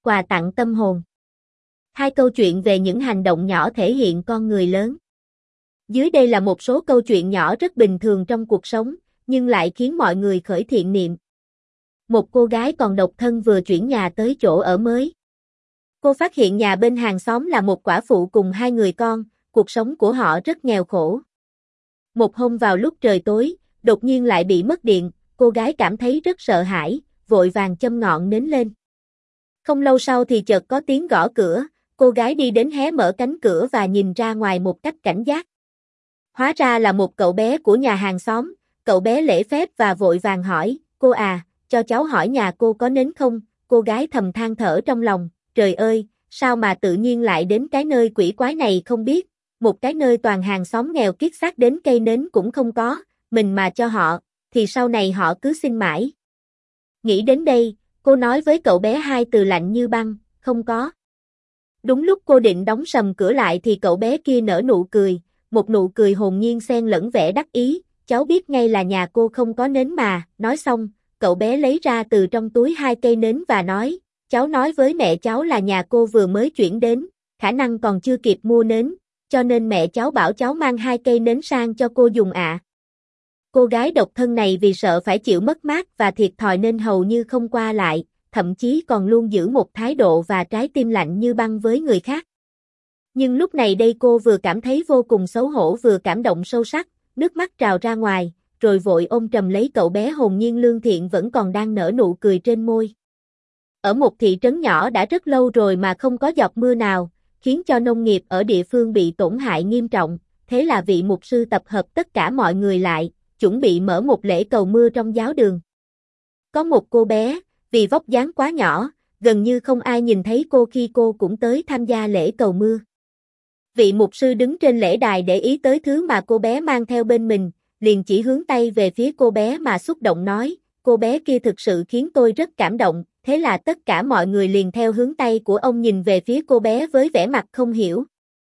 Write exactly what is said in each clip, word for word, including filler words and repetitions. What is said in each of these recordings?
quà tặng tâm hồn. Hai câu chuyện về những hành động nhỏ thể hiện con người lớn. Dưới đây là một số câu chuyện nhỏ rất bình thường trong cuộc sống, nhưng lại khiến mọi người khởi thiện niệm. Một cô gái còn độc thân vừa chuyển nhà tới chỗ ở mới. Cô phát hiện nhà bên hàng xóm là một quả phụ cùng hai người con, cuộc sống của họ rất nghèo khổ. Một hôm vào lúc trời tối, đột nhiên lại bị mất điện, cô gái cảm thấy rất sợ hãi, vội vàng châm ngọn nến lên. Không lâu sau thì chợt có tiếng gõ cửa, cô gái đi đến hé mở cánh cửa và nhìn ra ngoài một cách cảnh giác. Hóa ra là một cậu bé của nhà hàng xóm, cậu bé lễ phép và vội vàng hỏi, cô à, cho cháu hỏi nhà cô có nến không? Cô gái thầm than thở trong lòng, trời ơi, sao mà tự nhiên lại đến cái nơi quỷ quái này không biết, một cái nơi toàn hàng xóm nghèo kiết xác đến cây nến cũng không có, mình mà cho họ, thì sau này họ cứ xin mãi. Nghĩ đến đây, cô nói với cậu bé hai từ lạnh như băng, không có. Đúng lúc cô định đóng sầm cửa lại thì cậu bé kia nở nụ cười, một nụ cười hồn nhiên xen lẫn vẻ đắc ý, cháu biết ngay là nhà cô không có nến mà, nói xong, cậu bé lấy ra từ trong túi hai cây nến và nói, cháu nói với mẹ cháu là nhà cô vừa mới chuyển đến, khả năng còn chưa kịp mua nến, cho nên mẹ cháu bảo cháu mang hai cây nến sang cho cô dùng ạ. À. Cô gái độc thân này vì sợ phải chịu mất mát và thiệt thòi nên hầu như không qua lại, thậm chí còn luôn giữ một thái độ và trái tim lạnh như băng với người khác. Nhưng lúc này đây cô vừa cảm thấy vô cùng xấu hổ vừa cảm động sâu sắc, nước mắt trào ra ngoài, rồi vội ôm trầm lấy cậu bé hồn nhiên lương thiện vẫn còn đang nở nụ cười trên môi. Ở một thị trấn nhỏ đã rất lâu rồi mà không có giọt mưa nào, khiến cho nông nghiệp ở địa phương bị tổn hại nghiêm trọng, thế là vị mục sư tập hợp tất cả mọi người lại, chuẩn bị mở một lễ cầu mưa trong giáo đường. Có một cô bé, vì vóc dáng quá nhỏ, gần như không ai nhìn thấy cô khi cô cũng tới tham gia lễ cầu mưa. Vị mục sư đứng trên lễ đài để ý tới thứ mà cô bé mang theo bên mình, liền chỉ hướng tay về phía cô bé mà xúc động nói, cô bé kia thực sự khiến tôi rất cảm động, thế là tất cả mọi người liền theo hướng tay của ông nhìn về phía cô bé với vẻ mặt không hiểu.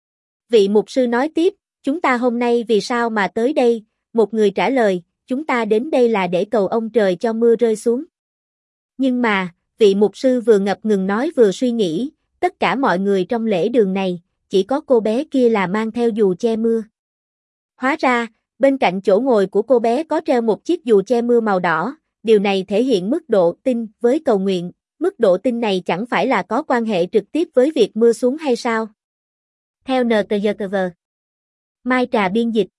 Vị mục sư nói tiếp, chúng ta hôm nay vì sao mà tới đây? Một người trả lời, chúng ta đến đây là để cầu ông trời cho mưa rơi xuống. Nhưng mà, vị mục sư vừa ngập ngừng nói vừa suy nghĩ, tất cả mọi người trong lễ đường này, chỉ có cô bé kia là mang theo dù che mưa. Hóa ra, bên cạnh chỗ ngồi của cô bé có treo một chiếc dù che mưa màu đỏ, điều này thể hiện mức độ tin với cầu nguyện, mức độ tin này chẳng phải là có quan hệ trực tiếp với việc mưa xuống hay sao? Theo en tê giê tê vê. Mai Trà biên dịch.